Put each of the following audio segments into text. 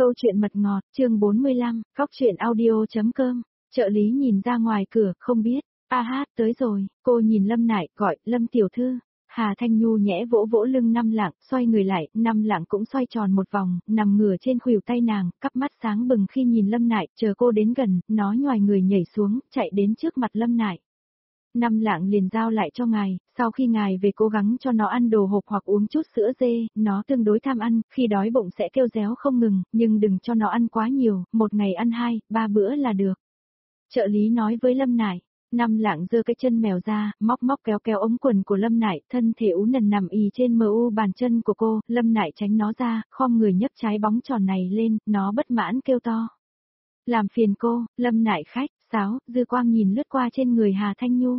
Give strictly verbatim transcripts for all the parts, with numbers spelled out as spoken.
Câu chuyện mật ngọt, chương bốn mươi lăm, cóc truyện audio.com, trợ lý nhìn ra ngoài cửa, không biết, a hát, tới rồi, cô nhìn Lâm Nại, gọi, Lâm tiểu thư. Hà Thanh Nhu nhẽ vỗ vỗ lưng Năm Lạng, xoay người lại, Năm Lạng cũng xoay tròn một vòng, nằm ngửa trên khuỷu tay nàng, cắp mắt sáng bừng khi nhìn Lâm Nại, chờ cô đến gần, nó nhoài người nhảy xuống, chạy đến trước mặt Lâm Nại. Năm Lạng liền giao lại cho ngài, sau khi ngài về cố gắng cho nó ăn đồ hộp hoặc uống chút sữa dê, nó tương đối tham ăn, khi đói bụng sẽ kêu réo không ngừng, nhưng đừng cho nó ăn quá nhiều, một ngày ăn hai, ba bữa là được. Trợ lý nói với Lâm Nại. Năm Lạng giơ cái chân mèo ra, móc móc kéo kéo ống quần của Lâm Nại, thân thể ú nần nằm ì trên mờ u bàn chân của cô, Lâm Nại tránh nó ra, khom người nhấc trái bóng tròn này lên, nó bất mãn kêu to. Làm phiền cô, Lâm Nại khách, sáo, dư quang nhìn lướt qua trên người Hà Thanh Nhu.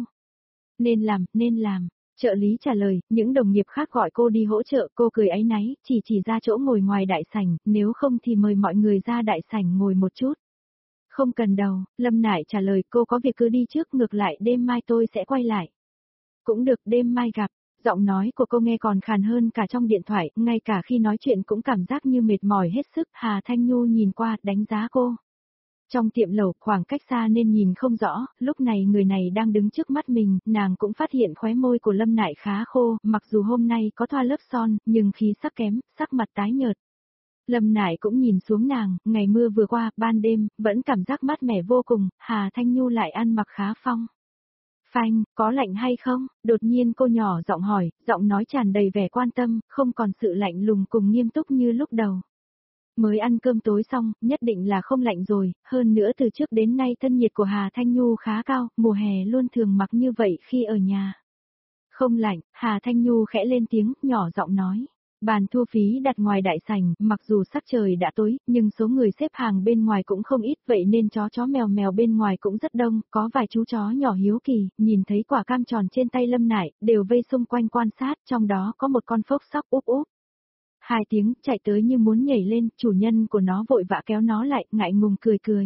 Nên làm, nên làm, trợ lý trả lời, những đồng nghiệp khác gọi cô đi hỗ trợ, cô cười áy náy, chỉ chỉ ra chỗ ngồi ngoài đại sảnh, nếu không thì mời mọi người ra đại sảnh ngồi một chút. Không cần đâu, Lâm Nại trả lời, cô có việc cứ đi trước, ngược lại đêm mai tôi sẽ quay lại. Cũng được, đêm mai gặp. Giọng nói của cô nghe còn khàn hơn cả trong điện thoại, ngay cả khi nói chuyện cũng cảm giác như mệt mỏi hết sức. Hà Thanh Nhu nhìn qua, đánh giá cô. Trong tiệm lẩu, khoảng cách xa nên nhìn không rõ, lúc này người này đang đứng trước mắt mình, nàng cũng phát hiện khóe môi của Lâm Nại khá khô, mặc dù hôm nay có thoa lớp son, nhưng khí sắc kém, sắc mặt tái nhợt. Lâm Nại cũng nhìn xuống nàng, ngày mưa vừa qua, ban đêm, vẫn cảm giác mát mẻ vô cùng, Hà Thanh Nhu lại ăn mặc khá phong. Phanh, có lạnh hay không? Đột nhiên cô nhỏ giọng hỏi, giọng nói tràn đầy vẻ quan tâm, không còn sự lạnh lùng cùng nghiêm túc như lúc đầu. Mới ăn cơm tối xong, nhất định là không lạnh rồi, hơn nữa từ trước đến nay thân nhiệt của Hà Thanh Nhu khá cao, mùa hè luôn thường mặc như vậy khi ở nhà. Không lạnh, Hà Thanh Nhu khẽ lên tiếng, nhỏ giọng nói. Bàn thu phí đặt ngoài đại sảnh, mặc dù sắc trời đã tối, nhưng số người xếp hàng bên ngoài cũng không ít, vậy nên chó chó mèo mèo bên ngoài cũng rất đông, có vài chú chó nhỏ hiếu kỳ, nhìn thấy quả cam tròn trên tay Lâm Nại, đều vây xung quanh quan sát, trong đó có một con phốc sóc úp úp. Hai tiếng, chạy tới như muốn nhảy lên, chủ nhân của nó vội vã kéo nó lại, ngại ngùng cười cười.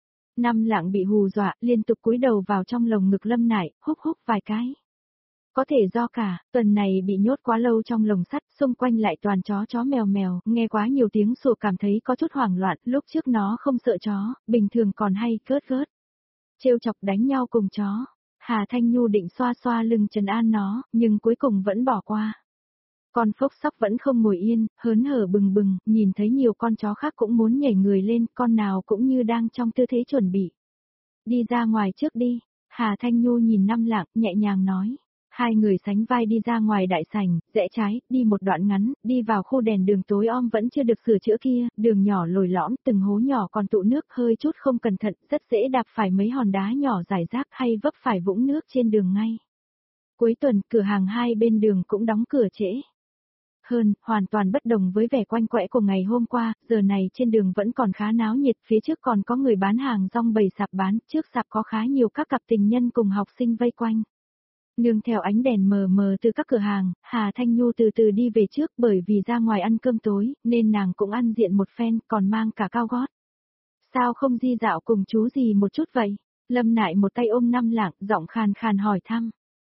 Năm Lạng bị hù dọa, liên tục cúi đầu vào trong lồng ngực Lâm Nại, húc húc vài cái. Có thể do cả, tuần này bị nhốt quá lâu trong lồng sắt, xung quanh lại toàn chó chó mèo mèo, nghe quá nhiều tiếng sủa cảm thấy có chút hoảng loạn, lúc trước nó không sợ chó, bình thường còn hay cớt cớt. Trêu chọc đánh nhau cùng chó, Hà Thanh Nhu định xoa xoa lưng trấn an nó, nhưng cuối cùng vẫn bỏ qua. Con phốc sóc vẫn không ngồi yên, hớn hở bừng bừng, nhìn thấy nhiều con chó khác cũng muốn nhảy người lên, con nào cũng như đang trong tư thế chuẩn bị. Đi ra ngoài trước đi, Hà Thanh Nhu nhìn Năm Lạng, nhẹ nhàng nói. Hai người sánh vai đi ra ngoài đại sảnh, rẽ trái, đi một đoạn ngắn, đi vào khu đèn đường tối om vẫn chưa được sửa chữa kia, đường nhỏ lồi lõm, từng hố nhỏ còn tụ nước hơi chút không cẩn thận, rất dễ đạp phải mấy hòn đá nhỏ rải rác hay vấp phải vũng nước trên đường ngay. Cuối tuần, cửa hàng hai bên đường cũng đóng cửa trễ. Hơn, hoàn toàn bất đồng với vẻ quanh quẽ của ngày hôm qua, giờ này trên đường vẫn còn khá náo nhiệt, phía trước còn có người bán hàng rong bày sạp bán, trước sạp có khá nhiều các cặp tình nhân cùng học sinh vây quanh. Nương theo ánh đèn mờ mờ từ các cửa hàng, Hà Thanh Nhu từ từ đi về trước bởi vì ra ngoài ăn cơm tối, nên nàng cũng ăn diện một phen, còn mang cả cao gót. Sao không đi dạo cùng chú gì một chút vậy? Lâm Nại một tay ôm Năm Lạng, giọng khàn khàn hỏi thăm.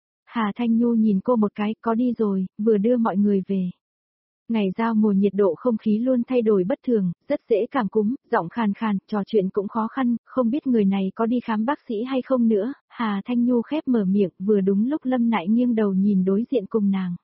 Hà Thanh Nhu nhìn cô một cái, có đi rồi, vừa đưa mọi người về. Ngày giao mùa nhiệt độ không khí luôn thay đổi bất thường, rất dễ cảm cúm, giọng khàn khàn, trò chuyện cũng khó khăn, không biết người này có đi khám bác sĩ hay không nữa. Hà Thanh Nhu khép mở miệng, vừa đúng lúc Lâm Nại nghiêng đầu nhìn đối diện cùng nàng.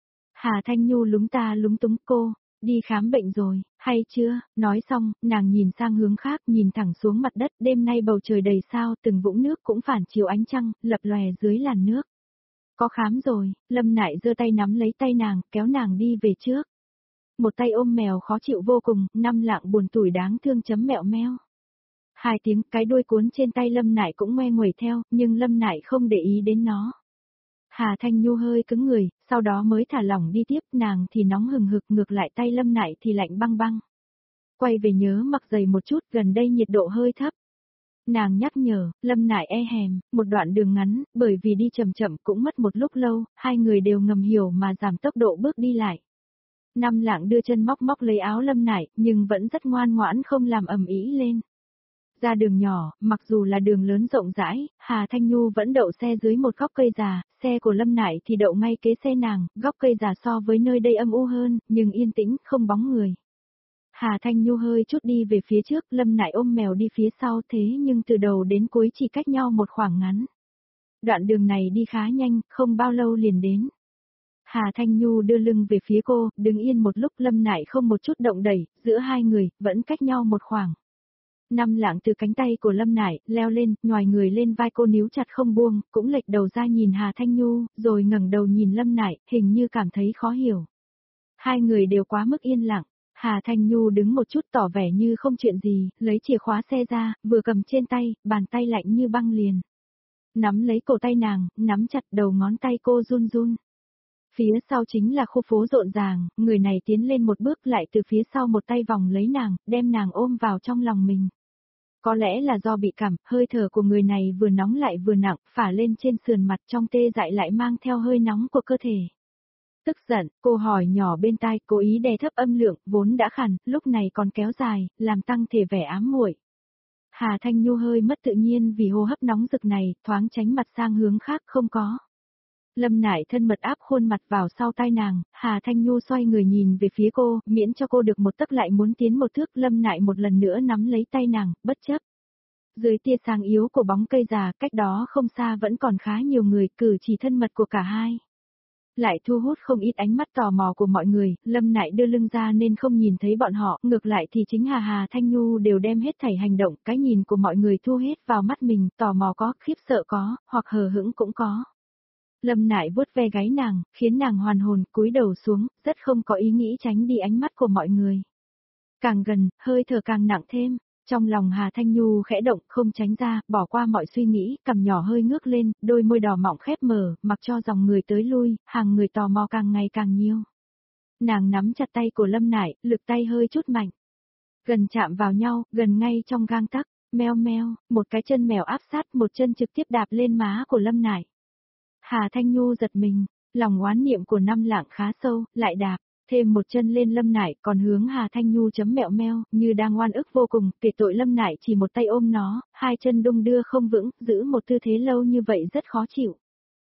Hà Thanh Nhu lúng ta lúng túng, cô, đi khám bệnh rồi, hay chưa? Nói xong, nàng nhìn sang hướng khác, nhìn thẳng xuống mặt đất, đêm nay bầu trời đầy sao, từng vũng nước cũng phản chiếu ánh trăng, lập lòe dưới làn nước. Có khám rồi, Lâm Nại giơ tay nắm lấy tay nàng, kéo nàng đi về trước. Một tay ôm mèo khó chịu vô cùng, Năm Lạng buồn tủi đáng thương chấm mẹo meo. Hai tiếng, cái đuôi cuốn trên tay Lâm Nại cũng ngoe nguẩy theo, nhưng Lâm Nại không để ý đến nó. Hà Thanh Nhu hơi cứng người, sau đó mới thả lỏng đi tiếp, nàng thì nóng hừng hực, ngược lại tay Lâm Nại thì lạnh băng băng. Quay về nhớ mặc giày một chút, gần đây nhiệt độ hơi thấp. Nàng nhắc nhở, Lâm Nại e hèm, một đoạn đường ngắn, bởi vì đi chậm chậm cũng mất một lúc lâu, hai người đều ngầm hiểu mà giảm tốc độ bước đi lại. Năm Lạng đưa chân móc móc lấy áo Lâm Nại, nhưng vẫn rất ngoan ngoãn không làm ầm ĩ lên. Ra đường nhỏ, mặc dù là đường lớn rộng rãi, Hà Thanh Nhu vẫn đậu xe dưới một gốc cây già, xe của Lâm Nại thì đậu ngay kế xe nàng, gốc cây già so với nơi đây âm u hơn, nhưng yên tĩnh, không bóng người. Hà Thanh Nhu hơi chút đi về phía trước, Lâm Nại ôm mèo đi phía sau thế nhưng từ đầu đến cuối chỉ cách nhau một khoảng ngắn. Đoạn đường này đi khá nhanh, không bao lâu liền đến. Hà Thanh Nhu đưa lưng về phía cô, đứng yên một lúc, Lâm Nại không một chút động đẩy, giữa hai người, vẫn cách nhau một khoảng. Năm Lạng từ cánh tay của Lâm Nại, leo lên, nhòi người lên vai cô níu chặt không buông, cũng lệch đầu ra nhìn Hà Thanh Nhu, rồi ngẩng đầu nhìn Lâm Nại, hình như cảm thấy khó hiểu. Hai người đều quá mức yên lặng. Hà Thanh Nhu đứng một chút tỏ vẻ như không chuyện gì, lấy chìa khóa xe ra, vừa cầm trên tay, bàn tay lạnh như băng liền. Nắm lấy cổ tay nàng, nắm chặt đầu ngón tay cô run run. Phía sau chính là khu phố rộn ràng, người này tiến lên một bước lại từ phía sau một tay vòng lấy nàng, đem nàng ôm vào trong lòng mình. Có lẽ là do bị cảm, hơi thở của người này vừa nóng lại vừa nặng, phả lên trên sườn mặt trong tê dại lại mang theo hơi nóng của cơ thể. Tức giận, cô hỏi nhỏ bên tai, cố ý đè thấp âm lượng, vốn đã khàn, lúc này còn kéo dài, làm tăng thể vẻ ám muội. Hà Thanh Nhu hơi mất tự nhiên vì hô hấp nóng rực này, thoáng tránh mặt sang hướng khác không có. Lâm Nại thân mật áp khuôn mặt vào sau tai nàng, Hà Thanh Nhu xoay người nhìn về phía cô, miễn cho cô được một tấc lại muốn tiến một thước, Lâm Nại một lần nữa nắm lấy tay nàng, bất chấp. Dưới tia sáng yếu của bóng cây già, cách đó không xa vẫn còn khá nhiều người, cử chỉ thân mật của cả hai. Lại thu hút không ít ánh mắt tò mò của mọi người, Lâm Nại đưa lưng ra nên không nhìn thấy bọn họ, ngược lại thì chính Hà Hà Thanh Nhu đều đem hết thảy hành động, cái nhìn của mọi người thu hết vào mắt mình, tò mò có, khiếp sợ có, hoặc hờ hững cũng có. Lâm Nại vuốt ve gáy nàng, khiến nàng hoàn hồn, cúi đầu xuống, rất không có ý nghĩ tránh đi ánh mắt của mọi người. Càng gần, hơi thở càng nặng thêm. Trong lòng Hà Thanh Nhu khẽ động, không tránh ra, bỏ qua mọi suy nghĩ, cằm nhỏ hơi ngước lên, đôi môi đỏ mọng khép mở, mặc cho dòng người tới lui, hàng người tò mò càng ngày càng nhiều. Nàng nắm chặt tay của Lâm Nại, lực tay hơi chút mạnh. Gần chạm vào nhau, gần ngay trong gang tấc, meo meo, một cái chân mèo áp sát, một chân trực tiếp đạp lên má của Lâm Nại. Hà Thanh Nhu giật mình, lòng oán niệm của Năm Lạng khá sâu, lại đạp. Thêm một chân lên Lâm Nại, còn hướng Hà Thanh Nhu chấm mẹo meo, như đang oan ức vô cùng, kể tội Lâm Nại chỉ một tay ôm nó, hai chân đung đưa không vững, giữ một tư thế lâu như vậy rất khó chịu.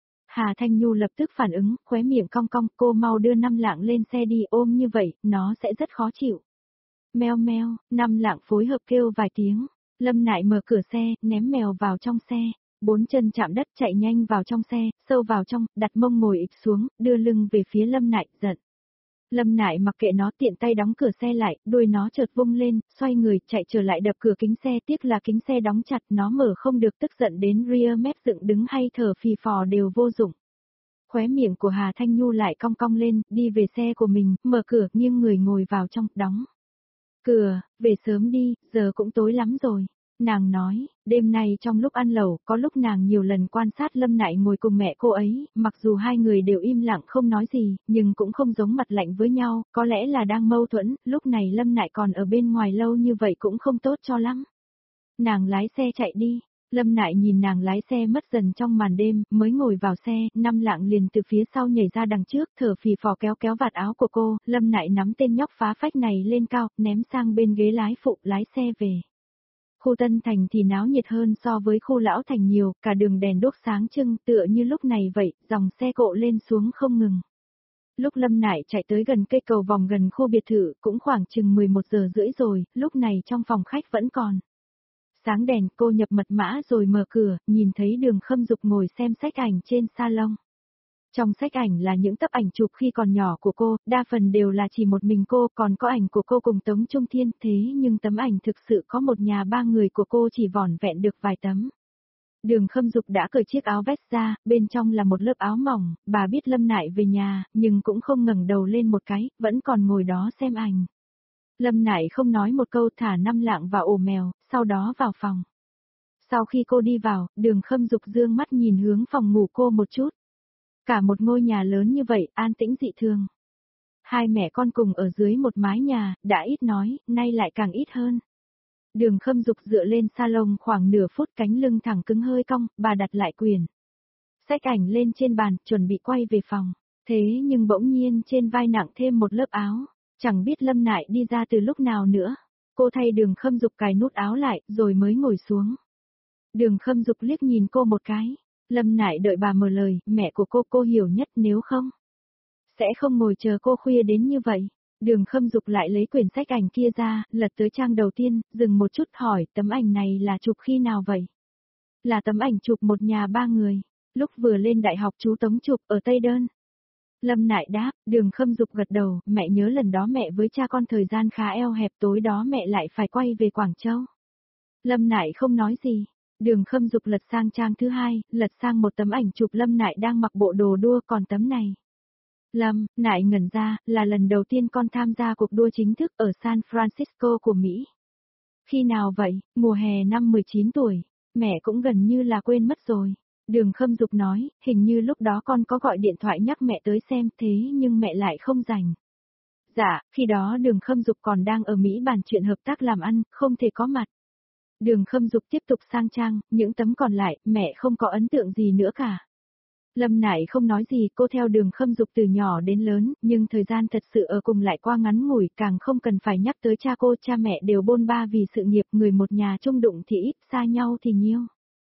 Hà Thanh Nhu lập tức phản ứng, khóe miệng cong cong, cô mau đưa Năm Lạng lên xe đi, ôm như vậy, nó sẽ rất khó chịu. Meo meo, Năm Lạng phối hợp kêu vài tiếng, Lâm Nại mở cửa xe, ném mèo vào trong xe. Bốn chân chạm đất chạy nhanh vào trong xe, sâu vào trong, đặt mông ngồi ịch xuống, đưa lưng về phía Lâm Nại, giận. Lâm Nại mặc kệ nó, tiện tay đóng cửa xe lại, đuôi nó chợt vung lên, xoay người, chạy trở lại đập cửa kính xe, tiếc là kính xe đóng chặt, nó mở không được, tức giận đến rear mép dựng đứng hay thở phì phò đều vô dụng. Khóe miệng của Hà Thanh Nhu lại cong cong lên, đi về xe của mình, mở cửa, nghiêng người ngồi vào trong, đóng cửa, về sớm đi, giờ cũng tối lắm rồi. Nàng nói, đêm nay trong lúc ăn lẩu, có lúc nàng nhiều lần quan sát Lâm Nại ngồi cùng mẹ cô ấy, mặc dù hai người đều im lặng không nói gì, nhưng cũng không giống mặt lạnh với nhau, có lẽ là đang mâu thuẫn, lúc này Lâm Nại còn ở bên ngoài lâu như vậy cũng không tốt cho lắm. Nàng lái xe chạy đi, Lâm Nại nhìn nàng lái xe mất dần trong màn đêm, mới ngồi vào xe, Năm Lạng liền từ phía sau nhảy ra đằng trước, thở phì phò kéo kéo vạt áo của cô, Lâm Nại nắm tên nhóc phá phách này lên cao, ném sang bên ghế lái phụ, lái xe về. Khu Tân Thành thì náo nhiệt hơn so với khu Lão Thành nhiều, cả đường đèn đốt sáng trưng tựa như lúc này vậy, dòng xe cộ lên xuống không ngừng. Lúc Lâm Nại chạy tới gần cây cầu vòng gần khu biệt thự, cũng khoảng chừng mười một giờ rưỡi rồi, lúc này trong phòng khách vẫn còn sáng đèn, cô nhập mật mã rồi mở cửa, nhìn thấy Đường Khâm Dục ngồi xem sách ảnh trên salon. Trong sách ảnh là những tấm ảnh chụp khi còn nhỏ của cô, đa phần đều là chỉ một mình cô, còn có ảnh của cô cùng Tống Trung Thiên, thế nhưng tấm ảnh thực sự có một nhà ba người của cô chỉ vỏn vẹn được vài tấm. Đường Khâm Dục đã cởi chiếc áo vest ra, bên trong là một lớp áo mỏng, bà biết Lâm Nại về nhà, nhưng cũng không ngẩng đầu lên một cái, vẫn còn ngồi đó xem ảnh. Lâm Nại không nói một câu, thả Năm Lạng vào ổ mèo, sau đó vào phòng. Sau khi cô đi vào, Đường Khâm Dục dương mắt nhìn hướng phòng ngủ cô một chút. Cả một ngôi nhà lớn như vậy, an tĩnh dị thường. Hai mẹ con cùng ở dưới một mái nhà, đã ít nói, nay lại càng ít hơn. Đường Khâm Dục dựa lên salon khoảng nửa phút, cánh lưng thẳng cứng hơi cong, bà đặt lại quyền xách ảnh lên trên bàn, chuẩn bị quay về phòng. Thế nhưng bỗng nhiên trên vai nặng thêm một lớp áo, chẳng biết Lâm Nại đi ra từ lúc nào nữa. Cô thay Đường Khâm Dục cài nút áo lại, rồi mới ngồi xuống. Đường Khâm Dục liếc nhìn cô một cái. Lâm Nại đợi bà mở lời, mẹ của cô cô hiểu nhất, nếu không sẽ không ngồi chờ cô khuya đến như vậy. Đường Khâm Dục lại lấy quyển sách ảnh kia ra, lật tới trang đầu tiên, dừng một chút hỏi tấm ảnh này là chụp khi nào vậy? Là tấm ảnh chụp một nhà ba người, lúc vừa lên đại học chú Tống chụp ở Tây Đơn. Lâm Nại đáp, Đường Khâm Dục gật đầu, mẹ nhớ lần đó mẹ với cha con thời gian khá eo hẹp, tối đó mẹ lại phải quay về Quảng Châu. Lâm Nại không nói gì. Đường Khâm Dục lật sang trang thứ hai, lật sang một tấm ảnh chụp Lâm Nại đang mặc bộ đồ đua, còn tấm này. Lâm Nại ngẩn ra, là lần đầu tiên con tham gia cuộc đua chính thức ở San Francisco của Mỹ. Khi nào vậy? Mùa hè năm mười chín tuổi. Mẹ cũng gần như là quên mất rồi. Đường Khâm Dục nói, hình như lúc đó con có gọi điện thoại nhắc mẹ tới xem, thế nhưng mẹ lại không rảnh. Dạ, khi đó Đường Khâm Dục còn đang ở Mỹ bàn chuyện hợp tác làm ăn, không thể có mặt. Đường Khâm Dục tiếp tục sang trang, những tấm còn lại, mẹ không có ấn tượng gì nữa cả. Lâm Nại không nói gì, cô theo Đường Khâm Dục từ nhỏ đến lớn, nhưng thời gian thật sự ở cùng lại qua ngắn ngủi, càng không cần phải nhắc tới cha cô, cha mẹ đều bôn ba vì sự nghiệp, người một nhà chung đụng thì ít, xa nhau thì nhiều.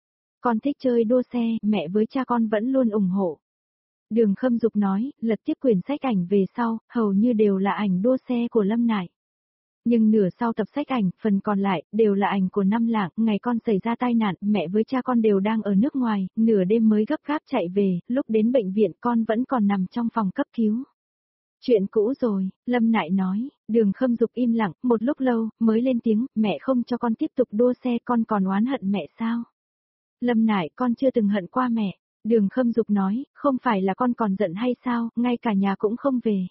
Con thích chơi đua xe, mẹ với cha con vẫn luôn ủng hộ. Đường Khâm Dục nói, lật tiếp quyển sách ảnh về sau, hầu như đều là ảnh đua xe của Lâm Nại. Nhưng nửa sau tập sách ảnh, phần còn lại, đều là ảnh của Năm Lạng, ngày con xảy ra tai nạn, mẹ với cha con đều đang ở nước ngoài, nửa đêm mới gấp gáp chạy về, lúc đến bệnh viện con vẫn còn nằm trong phòng cấp cứu. Chuyện cũ rồi, Lâm Nại nói. Đường Khâm Dục im lặng, một lúc lâu, mới lên tiếng, mẹ không cho con tiếp tục đua xe, con còn oán hận mẹ sao? Lâm Nại, con chưa từng hận qua mẹ. Đường Khâm Dục nói, không phải là con còn giận hay sao, ngay cả nhà cũng không về.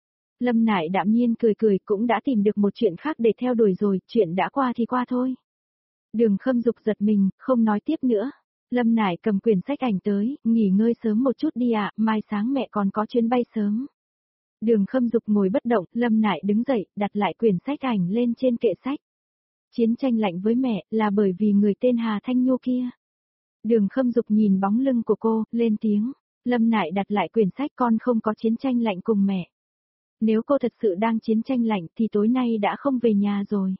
Lâm Nại đạm nhiên cười cười, cũng đã tìm được một chuyện khác để theo đuổi rồi, chuyện đã qua thì qua thôi. Đường Khâm Dục giật mình, không nói tiếp nữa. Lâm Nại cầm quyển sách ảnh tới, nghỉ ngơi sớm một chút đi ạ, mai sáng mẹ còn có chuyến bay sớm. Đường Khâm Dục ngồi bất động, Lâm Nại đứng dậy, đặt lại quyển sách ảnh lên trên kệ sách. Chiến tranh lạnh với mẹ, là bởi vì người tên Hà Thanh Nhu kia. Đường Khâm Dục nhìn bóng lưng của cô, lên tiếng. Lâm Nại đặt lại quyển sách, con không có chiến tranh lạnh cùng mẹ. Nếu cô thật sự đang chiến tranh lạnh thì tối nay đã không về nhà rồi.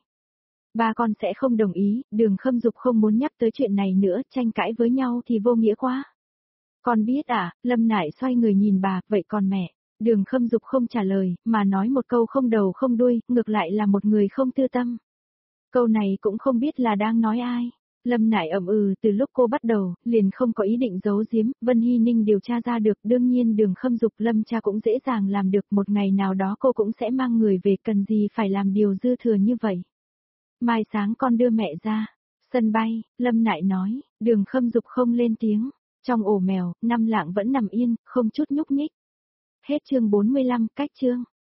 Ba con sẽ không đồng ý, Đường Khâm Dục không muốn nhắc tới chuyện này nữa, tranh cãi với nhau thì vô nghĩa quá. Con biết à, Lâm Nại xoay người nhìn bà, vậy còn mẹ? Đường Khâm Dục không trả lời, mà nói một câu không đầu không đuôi, ngược lại là một người không tư tâm. Câu này cũng không biết là đang nói ai. Lâm Nại ậm ừ, từ lúc cô bắt đầu, liền không có ý định giấu giếm, Vân Hy Ninh điều tra ra được, đương nhiên Đường Khâm Dục Lâm cha cũng dễ dàng làm được, một ngày nào đó cô cũng sẽ mang người về, cần gì phải làm điều dư thừa như vậy. Mai sáng con đưa mẹ ra. Sân bay, Lâm Nại nói, Đường Khâm Dục không lên tiếng. Trong ổ mèo, Năm Lạng vẫn nằm yên, không chút nhúc nhích. Hết chương bốn mươi lăm, cách chương.